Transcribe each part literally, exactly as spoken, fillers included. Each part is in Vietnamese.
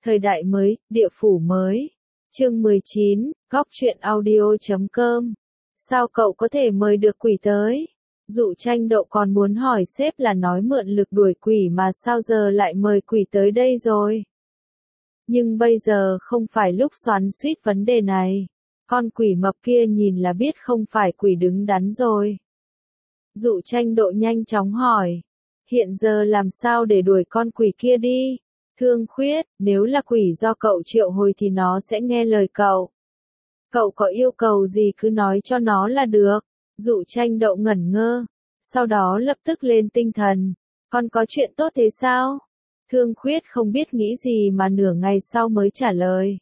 Thời đại mới, địa phủ mới. Chương mười chín, góc truyện audio chấm com. Sao cậu có thể mời được quỷ tới? Dụ Tranh Độ còn muốn hỏi sếp là nói mượn lực đuổi quỷ mà sao giờ lại mời quỷ tới đây rồi? Nhưng bây giờ không phải lúc xoắn xuýt vấn đề này. Con quỷ mập kia nhìn là biết không phải quỷ đứng đắn rồi. Dụ Tranh Độ nhanh chóng hỏi. Hiện giờ làm sao để đuổi con quỷ kia đi? Thương Khuyết, nếu là quỷ do cậu triệu hồi thì nó sẽ nghe lời cậu. Cậu có yêu cầu gì cứ nói cho nó là được. Dụ Tranh Độ ngẩn ngơ. Sau đó lập tức lên tinh thần. Con có chuyện tốt thế sao? Thương Khuyết không biết nghĩ gì mà nửa ngày sau mới trả lời.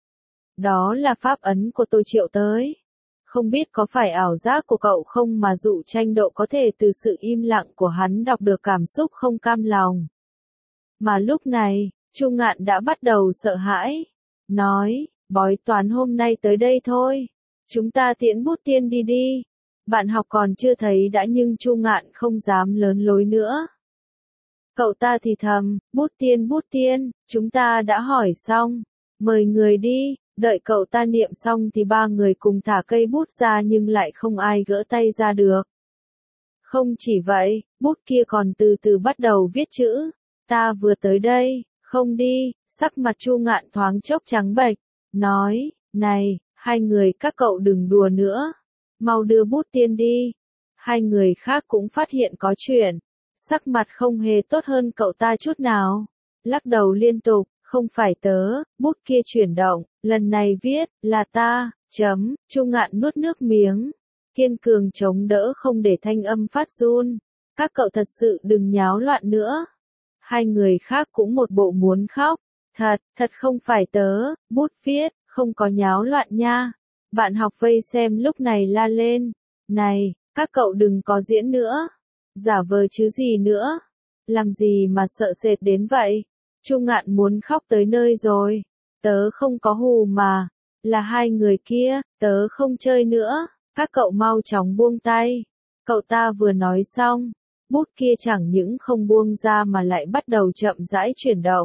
Đó là pháp ấn của tôi triệu tới. Không biết có phải ảo giác của cậu không mà Dụ Tranh Độ có thể từ sự im lặng của hắn đọc được cảm xúc không cam lòng. Mà lúc này, Chu Ngạn đã bắt đầu sợ hãi. Nói, bói toán hôm nay tới đây thôi. Chúng ta tiễn Bút Tiên đi đi. Bạn học còn chưa thấy đã nhưng Chu Ngạn không dám lớn lối nữa. Cậu ta thì thầm, Bút Tiên Bút Tiên, chúng ta đã hỏi xong. Mời người đi. Đợi cậu ta niệm xong thì ba người cùng thả cây bút ra nhưng lại không ai gỡ tay ra được. Không chỉ vậy, bút kia còn từ từ bắt đầu viết chữ. Ta vừa tới đây, không đi, sắc mặt Chu Ngạn thoáng chốc trắng bệch, nói, này, hai người các cậu đừng đùa nữa, mau đưa Bút Tiên đi. Hai người khác cũng phát hiện có chuyện, sắc mặt không hề tốt hơn cậu ta chút nào, lắc đầu liên tục, không phải tớ, bút kia chuyển động, lần này viết, là ta, chấm, Chu Ngạn nuốt nước miếng, kiên cường chống đỡ không để thanh âm phát run, các cậu thật sự đừng nháo loạn nữa. Hai người khác cũng một bộ muốn khóc, thật, thật không phải tớ, bút viết, không có nháo loạn nha. Bạn học vây xem lúc này la lên, này, các cậu đừng có diễn nữa, giả vờ chứ gì nữa, làm gì mà sợ sệt đến vậy. Chu Ngạn muốn khóc tới nơi rồi, tớ không có hù mà, là hai người kia, tớ không chơi nữa, các cậu mau chóng buông tay. Cậu ta vừa nói xong, bút kia chẳng những không buông ra mà lại bắt đầu chậm rãi chuyển động.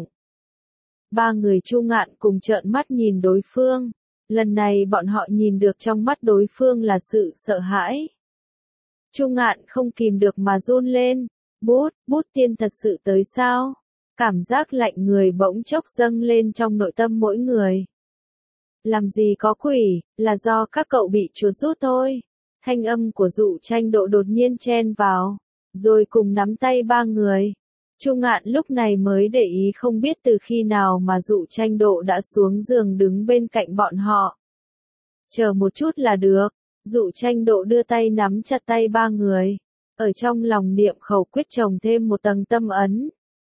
Ba người Chu Ngạn cùng trợn mắt nhìn đối phương, lần này bọn họ nhìn được trong mắt đối phương là sự sợ hãi. Chu Ngạn không kìm được mà run lên, bút, Bút Tiên thật sự tới sao? Cảm giác lạnh người bỗng chốc dâng lên trong nội tâm mỗi người. Làm gì có quỷ, là do các cậu bị chuột rút thôi. Thanh âm của Dụ Tranh Độ đột nhiên chen vào, rồi cùng nắm tay ba người. Chu Ngạn lúc này mới để ý không biết từ khi nào mà Dụ Tranh Độ đã xuống giường đứng bên cạnh bọn họ. Chờ một chút là được. Dụ Tranh Độ đưa tay nắm chặt tay ba người, ở trong lòng niệm khẩu quyết trồng thêm một tầng tâm ấn.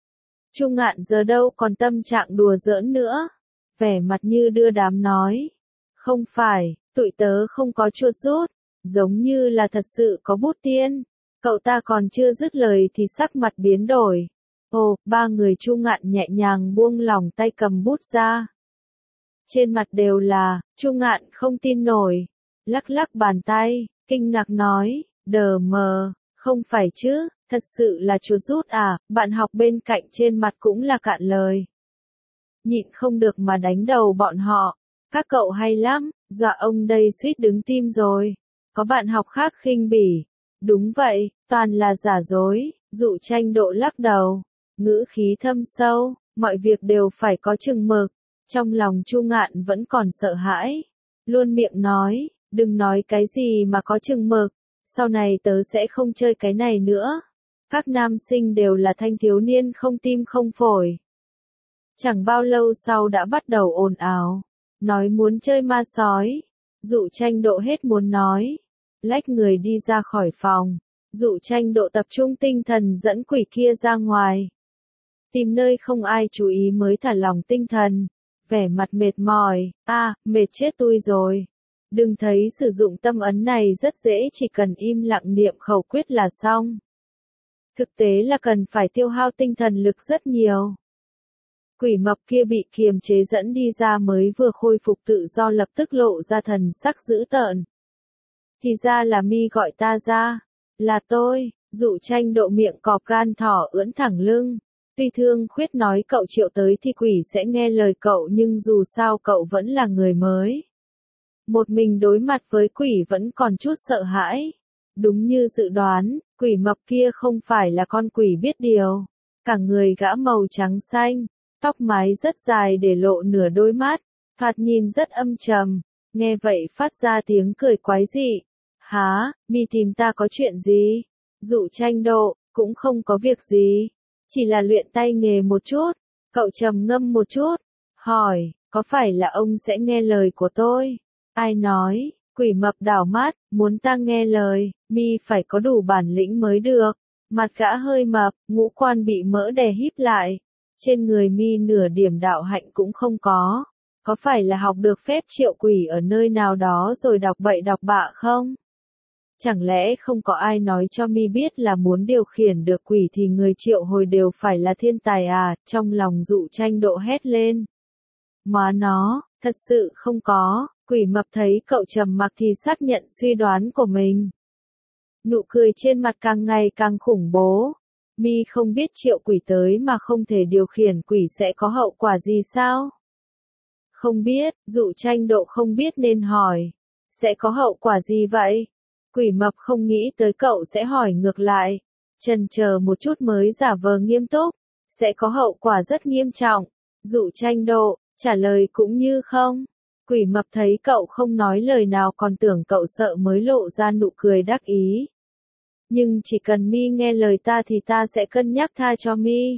Chu Ngạn giờ đâu còn tâm trạng đùa giỡn nữa, vẻ mặt như đưa đám nói, không phải, tụi tớ không có chuột rút, giống như là thật sự có Bút Tiên. Cậu ta còn chưa dứt lời thì sắc mặt biến đổi. Ồ, ba người Chu Ngạn nhẹ nhàng buông lỏng tay cầm bút ra. Trên mặt đều là, Chu Ngạn không tin nổi, lắc lắc bàn tay, kinh ngạc nói, đờ mờ, không phải chứ. Thật sự là chuột rút à, bạn học bên cạnh trên mặt cũng là cạn lời. Nhịn không được mà đánh đầu bọn họ. Các cậu hay lắm, dọa ông đây suýt đứng tim rồi. Có bạn học khác khinh bỉ. Đúng vậy, toàn là giả dối. Dụ Tranh Độ lắc đầu, ngữ khí thâm sâu, mọi việc đều phải có chừng mực. Trong lòng Chu Ngạn vẫn còn sợ hãi. Luôn miệng nói, đừng nói cái gì mà có chừng mực. Sau này tớ sẽ không chơi cái này nữa. Các nam sinh đều là thanh thiếu niên không tim không phổi. Chẳng bao lâu sau đã bắt đầu ồn ào, nói muốn chơi ma sói. Dụ Tranh Độ hết muốn nói, lách người đi ra khỏi phòng. Dụ Tranh Độ tập trung tinh thần dẫn quỷ kia ra ngoài. Tìm nơi không ai chú ý mới thả lòng tinh thần, vẻ mặt mệt mỏi, a, à, mệt chết tôi rồi. Đừng thấy sử dụng tâm ấn này rất dễ, chỉ cần im lặng niệm khẩu quyết là xong. Thực tế là cần phải tiêu hao tinh thần lực rất nhiều. Quỷ mập kia bị kiềm chế dẫn đi ra mới vừa khôi phục tự do lập tức lộ ra thần sắc dữ tợn. Thì ra là mi gọi ta ra. Là tôi. Dụ Tranh Độ miệng cọp gan thỏ ưỡn thẳng lưng. Tuy Thương Khuyết nói cậu triệu tới thì quỷ sẽ nghe lời cậu nhưng dù sao cậu vẫn là người mới. Một mình đối mặt với quỷ vẫn còn chút sợ hãi. Đúng như dự đoán, quỷ mập kia không phải là con quỷ biết điều. Cả người gã màu trắng xanh, tóc mái rất dài để lộ nửa đôi mắt, thoạt nhìn rất âm trầm, nghe vậy phát ra tiếng cười quái dị. Hả, mi tìm ta có chuyện gì? Dụ Tranh Độ, cũng không có việc gì, chỉ là luyện tay nghề một chút. Cậu trầm ngâm một chút, hỏi, có phải là ông sẽ nghe lời của tôi? Ai nói? Quỷ mập đảo mắt, muốn ta nghe lời, mi phải có đủ bản lĩnh mới được. Mặt gã hơi mập, ngũ quan bị mỡ đè híp lại. Trên người mi nửa điểm đạo hạnh cũng không có. Có phải là học được phép triệu quỷ ở nơi nào đó rồi đọc bậy đọc bạ không? Chẳng lẽ không có ai nói cho mi biết là muốn điều khiển được quỷ thì người triệu hồi đều phải là thiên tài à? Trong lòng Dụ Tranh Độ hét lên. Má nó, thật sự không có. Quỷ mập thấy cậu trầm mặc thì xác nhận suy đoán của mình. Nụ cười trên mặt càng ngày càng khủng bố. Mi không biết triệu quỷ tới mà không thể điều khiển quỷ sẽ có hậu quả gì sao? Không biết, Dụ Tranh Độ không biết nên hỏi. Sẽ có hậu quả gì vậy? Quỷ mập không nghĩ tới cậu sẽ hỏi ngược lại. Chần chờ một chút mới giả vờ nghiêm túc. Sẽ có hậu quả rất nghiêm trọng. Dụ Tranh Độ, trả lời cũng như không. Quỷ mập thấy cậu không nói lời nào còn tưởng cậu sợ mới lộ ra nụ cười đắc ý. Nhưng chỉ cần mi nghe lời ta thì ta sẽ cân nhắc tha cho mi.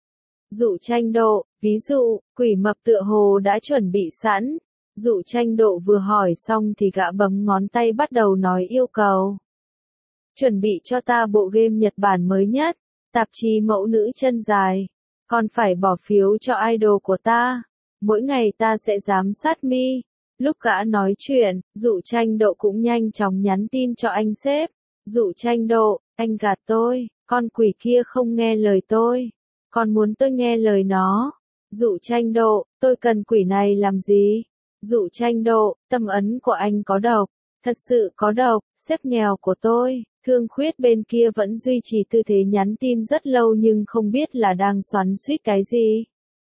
Dụ Tranh Độ, ví dụ, quỷ mập tựa hồ đã chuẩn bị sẵn. Dụ Tranh Độ vừa hỏi xong thì gã bấm ngón tay bắt đầu nói yêu cầu. Chuẩn bị cho ta bộ game Nhật Bản mới nhất, tạp chí mẫu nữ chân dài. Còn phải bỏ phiếu cho idol của ta. Mỗi ngày ta sẽ giám sát mi. Lúc gã nói chuyện, Dụ Tranh Độ cũng nhanh chóng nhắn tin cho anh sếp. Dụ Tranh Độ, anh gạt tôi, con quỷ kia không nghe lời tôi. Còn muốn tôi nghe lời nó. Dụ Tranh Độ, tôi cần quỷ này làm gì? Dụ Tranh Độ, tâm ấn của anh có độc. Thật sự có độc, sếp nghèo của tôi. Thương Khuyết bên kia vẫn duy trì tư thế nhắn tin rất lâu nhưng không biết là đang xoắn xuýt cái gì.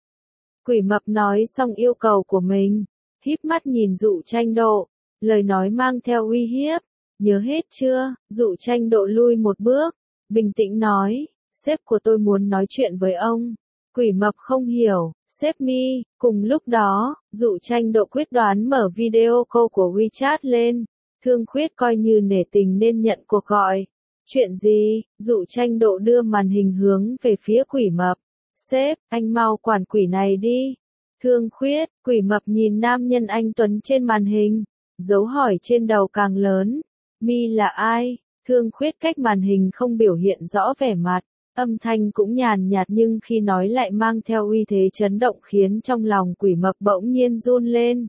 Quỷ mập nói xong yêu cầu của mình, híp mắt nhìn Dụ Tranh Độ, lời nói mang theo uy hiếp. Nhớ hết chưa? Dụ Tranh Độ lui một bước, bình tĩnh nói, sếp của tôi muốn nói chuyện với ông. Quỷ mập không hiểu, sếp mi. Cùng lúc đó, Dụ Tranh Độ quyết đoán mở video call của WeChat lên. Thương Khuyết coi như nể tình nên nhận cuộc gọi. Chuyện gì? Dụ Tranh Độ đưa màn hình hướng về phía quỷ mập. Sếp, anh mau quản quỷ này đi. Thương Khuyết, quỷ mập nhìn nam nhân anh tuấn trên màn hình. Dấu hỏi trên đầu càng lớn. Mi là ai? Thương Khuyết cách màn hình không biểu hiện rõ vẻ mặt. Âm thanh cũng nhàn nhạt nhưng khi nói lại mang theo uy thế chấn động khiến trong lòng quỷ mập bỗng nhiên run lên.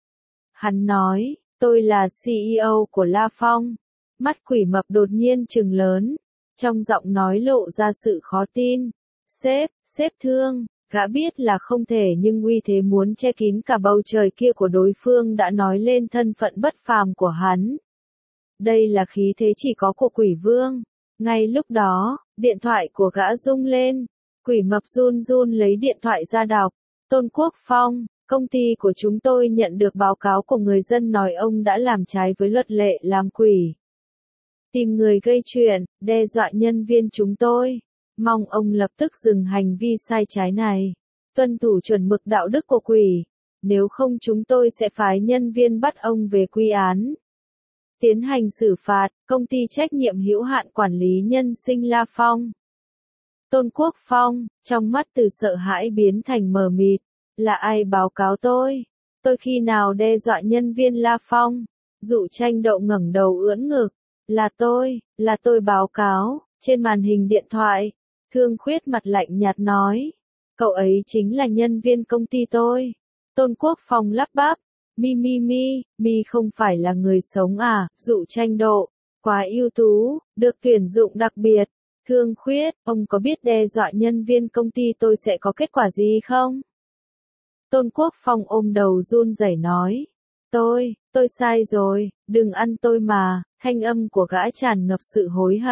Hắn nói, tôi là xê e ô của La Phong. Mắt quỷ mập đột nhiên trừng lớn. Trong giọng nói lộ ra sự khó tin. Sếp, sếp Thương, gã biết là không thể nhưng uy thế muốn che kín cả bầu trời kia của đối phương đã nói lên thân phận bất phàm của hắn. Đây là khí thế chỉ có của quỷ vương. Ngay lúc đó, điện thoại của gã rung lên. Quỷ mập run run lấy điện thoại ra đọc. Tôn Quốc Phong, công ty của chúng tôi nhận được báo cáo của người dân nói ông đã làm trái với luật lệ làm quỷ. Tìm người gây chuyện, đe dọa nhân viên chúng tôi. Mong ông lập tức dừng hành vi sai trái này. Tuân thủ chuẩn mực đạo đức của quỷ. Nếu không chúng tôi sẽ phái nhân viên bắt ông về quy án. Tiến hành xử phạt, công ty trách nhiệm hữu hạn quản lý nhân sinh La Phong. Tôn Quốc Phong, trong mắt từ sợ hãi biến thành mờ mịt. Là ai báo cáo tôi? Tôi khi nào đe dọa nhân viên La Phong? Dụ Tranh Độ ngẩng đầu ưỡn ngực. Là tôi, là tôi báo cáo. Trên màn hình điện thoại, Thương Khuyết mặt lạnh nhạt nói. Cậu ấy chính là nhân viên công ty tôi. Tôn Quốc Phong lắp bắp. Mi mi mi, mi không phải là người sống à? Dụ Tranh Độ, quá ưu tú, được tuyển dụng đặc biệt. Thương Khuyết, ông có biết đe dọa nhân viên công ty tôi sẽ có kết quả gì không? Tôn Quốc Phong ôm đầu run rẩy nói. Tôi, tôi sai rồi, đừng ăn tôi mà. Thanh âm của gã tràn ngập sự hối hận.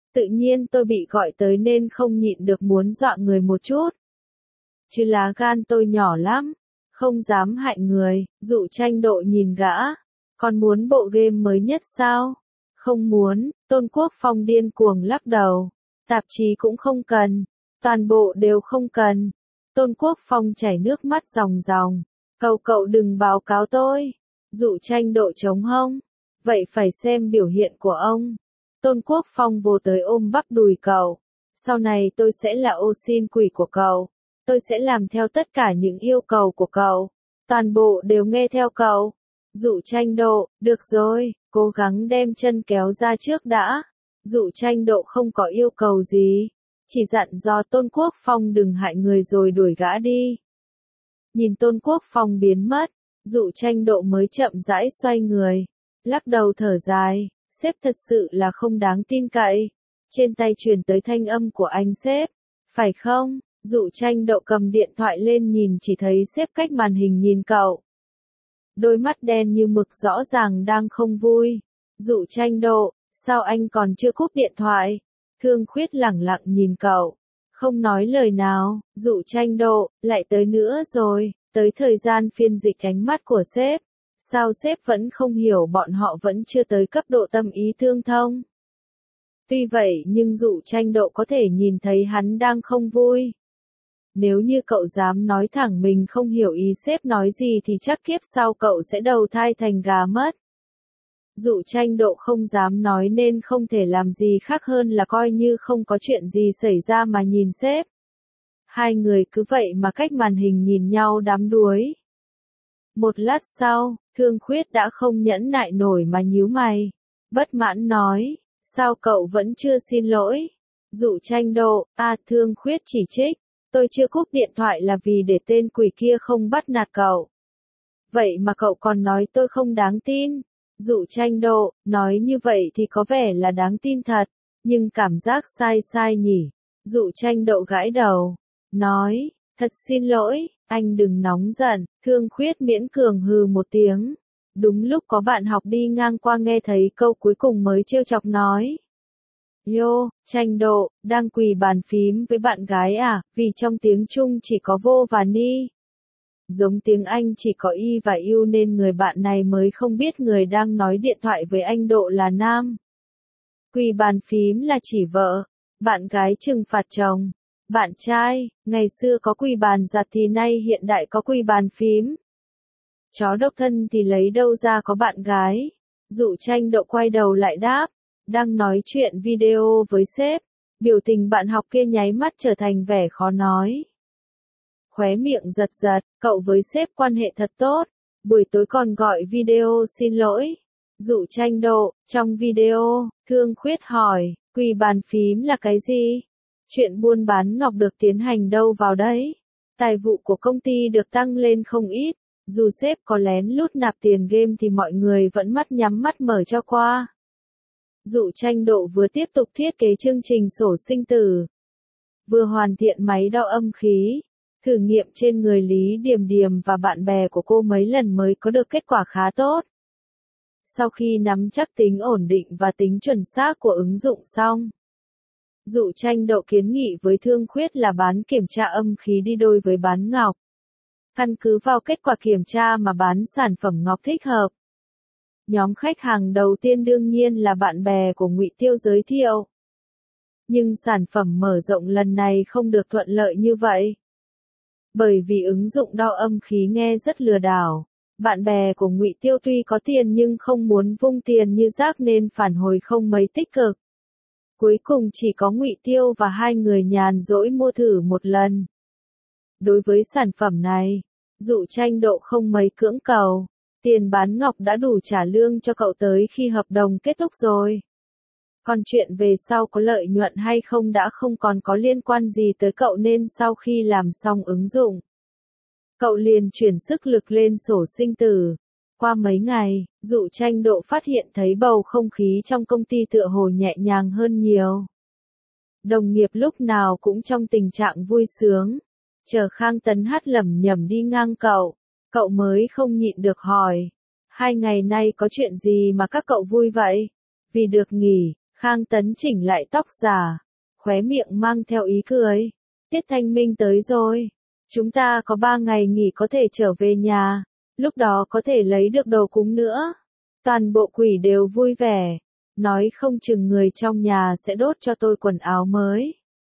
Tự nhiên tôi bị gọi tới nên không nhịn được muốn dọa người một chút. Chứ lá gan tôi nhỏ lắm, không dám hại người. Dụ Tranh Độ nhìn gã. Còn muốn bộ game mới nhất sao? Không muốn. Tôn Quốc Phong điên cuồng lắc đầu. Tạp chí cũng không cần. Toàn bộ đều không cần. Tôn Quốc Phong chảy nước mắt ròng ròng. Cầu cậu đừng báo cáo tôi. Dụ Tranh Độ chống hông. Vậy phải xem biểu hiện của ông. Tôn Quốc Phong vồ tới ôm bắp đùi cậu. Sau này tôi sẽ là ô xin quỷ của cậu. Tôi sẽ làm theo tất cả những yêu cầu của cậu. Toàn bộ đều nghe theo cậu. Dụ Tranh Độ, được rồi, cố gắng đem chân kéo ra trước đã. Dụ Tranh Độ không có yêu cầu gì. Chỉ dặn dò Tôn Quốc Phong đừng hại người rồi đuổi gã đi. Nhìn Tôn Quốc Phong biến mất, Dụ Tranh Độ mới chậm rãi xoay người. Lắc đầu thở dài, sếp thật sự là không đáng tin cậy. Trên tay truyền tới thanh âm của anh sếp. Phải không? Dụ Tranh Độ cầm điện thoại lên nhìn chỉ thấy sếp cách màn hình nhìn cậu. Đôi mắt đen như mực rõ ràng đang không vui. Dụ Tranh Độ, sao anh còn chưa cúp điện thoại? Thương Khuyết lẳng lặng nhìn cậu. Không nói lời nào. Dụ Tranh Độ, lại tới nữa rồi. Tới thời gian phiên dịch ánh mắt của sếp. Sao sếp vẫn không hiểu bọn họ vẫn chưa tới cấp độ tâm ý tương thông? Tuy vậy nhưng Dụ Tranh Độ có thể nhìn thấy hắn đang không vui. Nếu như cậu dám nói thẳng mình không hiểu ý sếp nói gì thì chắc kiếp sau cậu sẽ đầu thai thành gà mất. Dụ Tranh Độ không dám nói nên không thể làm gì khác hơn là coi như không có chuyện gì xảy ra mà nhìn sếp. Hai người cứ vậy mà cách màn hình nhìn nhau đắm đuối. Một lát sau, Thương Khuyết đã không nhẫn nại nổi mà nhíu mày. Bất mãn nói, sao cậu vẫn chưa xin lỗi? Dụ Tranh Độ, à Thương Khuyết chỉ trích, tôi chưa cúp điện thoại là vì để tên quỷ kia không bắt nạt cậu. Vậy mà cậu còn nói tôi không đáng tin. Dụ Tranh Độ, nói như vậy thì có vẻ là đáng tin thật, nhưng cảm giác sai sai nhỉ. Dụ Tranh Độ gãi đầu, nói, thật xin lỗi, anh đừng nóng giận. Thương Khuyết miễn cường hừ một tiếng. Đúng lúc có bạn học đi ngang qua nghe thấy câu cuối cùng mới trêu chọc nói. Yo, Tranh Độ, đang quỳ bàn phím với bạn gái à, vì trong tiếng Trung chỉ có vô và ni. Giống tiếng Anh chỉ có y và u nên người bạn này mới không biết người đang nói điện thoại với anh Độ là nam. Quỳ bàn phím là chỉ vợ, bạn gái trừng phạt chồng. Bạn trai, ngày xưa có quỳ bàn giặt thì nay hiện đại có quỳ bàn phím. Chó độc thân thì lấy đâu ra có bạn gái. Dụ Tranh Độ quay đầu lại đáp, đang nói chuyện video với sếp. Biểu tình bạn học kia nháy mắt trở thành vẻ khó nói. Khóe miệng giật giật, cậu với sếp quan hệ thật tốt, buổi tối còn gọi video xin lỗi. Dụ Tranh Độ, trong video, Thương Khuyết hỏi, quỳ bàn phím là cái gì? Chuyện buôn bán ngọc được tiến hành đâu vào đấy? Tài vụ của công ty được tăng lên không ít, dù sếp có lén lút nạp tiền game thì mọi người vẫn mắt nhắm mắt mở cho qua. Dụ Tranh Độ vừa tiếp tục thiết kế chương trình sổ sinh tử, vừa hoàn thiện máy đo âm khí, thử nghiệm trên người Lý Điềm Điềm và bạn bè của cô mấy lần mới có được kết quả khá tốt. Sau khi nắm chắc tính ổn định và tính chuẩn xác của ứng dụng xong, Dụ Tranh Độ kiến nghị với Thương Khuyết là bán kiểm tra âm khí đi đôi với bán ngọc. Căn cứ vào kết quả kiểm tra mà bán sản phẩm ngọc thích hợp. Nhóm khách hàng đầu tiên đương nhiên là bạn bè của Ngụy Tiêu giới thiệu. Nhưng sản phẩm mở rộng lần này không được thuận lợi như vậy. Bởi vì ứng dụng đo âm khí nghe rất lừa đảo. Bạn bè của Ngụy Tiêu tuy có tiền nhưng không muốn vung tiền như rác nên phản hồi không mấy tích cực. Cuối cùng chỉ có Ngụy Tiêu và hai người nhàn rỗi mua thử một lần. Đối với sản phẩm này, Dụ Tranh Độ không mấy cưỡng cầu. Tiền bán ngọc đã đủ trả lương cho cậu tới khi hợp đồng kết thúc rồi. Còn chuyện về sau có lợi nhuận hay không đã không còn có liên quan gì tới cậu nên sau khi làm xong ứng dụng, cậu liền chuyển sức lực lên sổ sinh tử. Qua mấy ngày, Dụ Tranh Độ phát hiện thấy bầu không khí trong công ty tựa hồ nhẹ nhàng hơn nhiều. Đồng nghiệp lúc nào cũng trong tình trạng vui sướng. Chờ Khang Tấn Hát lẩm nhẩm đi ngang cậu, cậu mới không nhịn được hỏi. Hai ngày nay có chuyện gì mà các cậu vui vậy? Vì được nghỉ, Khang Tấn chỉnh lại tóc giả, khóe miệng mang theo ý cười. Tiết Thanh Minh tới rồi. Chúng ta có ba ngày nghỉ có thể trở về nhà, lúc đó có thể lấy được đồ cúng nữa. Toàn bộ quỷ đều vui vẻ, nói không chừng người trong nhà sẽ đốt cho tôi quần áo mới.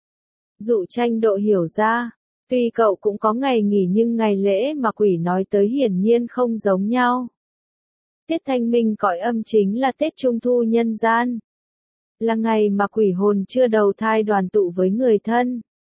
Dụ Tranh Độ hiểu ra, tuy cậu cũng có ngày nghỉ nhưng ngày lễ mà quỷ nói tới hiển nhiên không giống nhau. Tiết Thanh Minh cõi âm chính là Tết Trung Thu nhân gian, là ngày mà quỷ hồn chưa đầu thai đoàn tụ với người thân.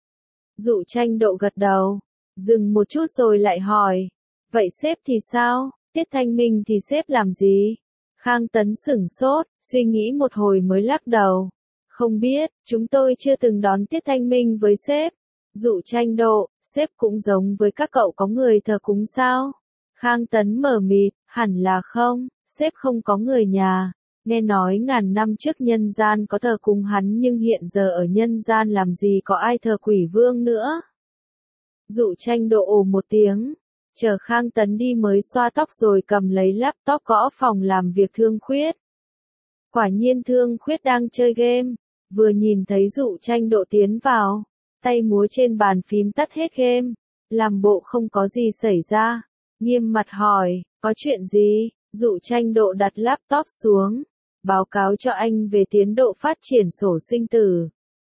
Dụ Tranh Độ gật đầu, dừng một chút rồi lại hỏi, vậy sếp thì sao, Tiết Thanh Minh thì sếp làm gì? Khang Tấn sửng sốt, suy nghĩ một hồi mới lắc đầu. Không biết, chúng tôi chưa từng đón Tiết Thanh Minh với sếp. Dụ Tranh Độ, sếp cũng giống với các cậu có người thờ cúng sao? Khang Tấn mờ mịt, hẳn là không, sếp không có người nhà. Nghe nói ngàn năm trước nhân gian có thờ cúng hắn nhưng hiện giờ ở nhân gian làm gì có ai thờ quỷ vương nữa. Dụ Tranh Độ ồ một tiếng, chờ Khang Tấn đi mới xoa tóc rồi cầm lấy laptop gõ phòng làm việc Thương Khuyết. Quả nhiên Thương Khuyết đang chơi game, vừa nhìn thấy Dụ Tranh Độ tiến vào, tay múa trên bàn phím tắt hết game, làm bộ không có gì xảy ra, nghiêm mặt hỏi, có chuyện gì? Dụ Tranh Độ đặt laptop xuống, báo cáo cho anh về tiến độ phát triển sổ sinh tử.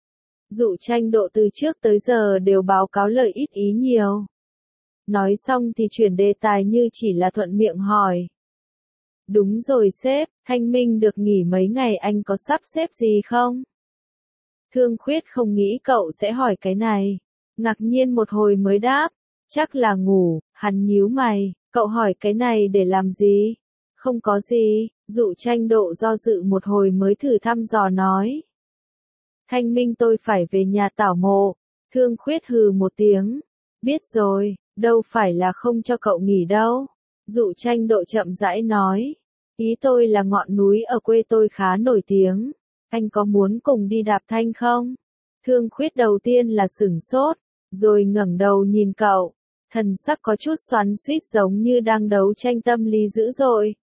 Dụ Tranh Độ từ trước tới giờ đều báo cáo lời ít ý nhiều. Nói xong thì chuyển đề tài như chỉ là thuận miệng hỏi. Đúng rồi sếp, Thanh Minh được nghỉ mấy ngày anh có sắp xếp gì không? Thương Khuyết không nghĩ cậu sẽ hỏi cái này. Ngạc nhiên một hồi mới đáp. Chắc là ngủ, hắn nhíu mày, cậu hỏi cái này để làm gì? Không có gì, Dụ Tranh Độ do dự một hồi mới thử thăm dò nói. Thanh Minh tôi phải về nhà tảo mộ. Thương Khuyết hừ một tiếng. Biết rồi, đâu phải là không cho cậu nghỉ đâu. Dụ Tranh Độ chậm rãi nói. Ý tôi là ngọn núi ở quê tôi khá nổi tiếng. Anh có muốn cùng đi đạp thanh không? Thương Khuyết đầu tiên là sửng sốt, rồi ngẩng đầu nhìn cậu. Thần sắc có chút xoắn xuýt giống như đang đấu tranh tâm lý dữ dội.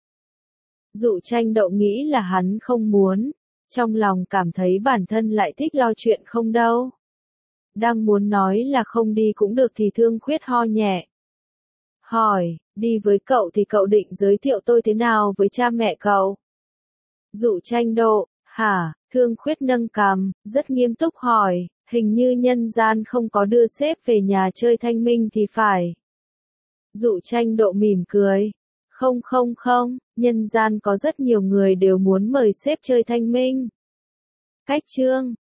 Dụ Tranh Độ nghĩ là hắn không muốn. Trong lòng cảm thấy bản thân lại thích lo chuyện không đâu. Đang muốn nói là không đi cũng được thì Thương Khuyết ho nhẹ. Hỏi, đi với cậu thì cậu định giới thiệu tôi thế nào với cha mẹ cậu? Dụ Tranh Độ, hả? Thương Khuyết nâng cằm, rất nghiêm túc hỏi, hình như nhân gian không có đưa sếp về nhà chơi Thanh Minh thì phải. Dụ Tranh Độ mỉm cười. Không không không, nhân gian có rất nhiều người đều muốn mời sếp chơi Thanh Minh. Cách chương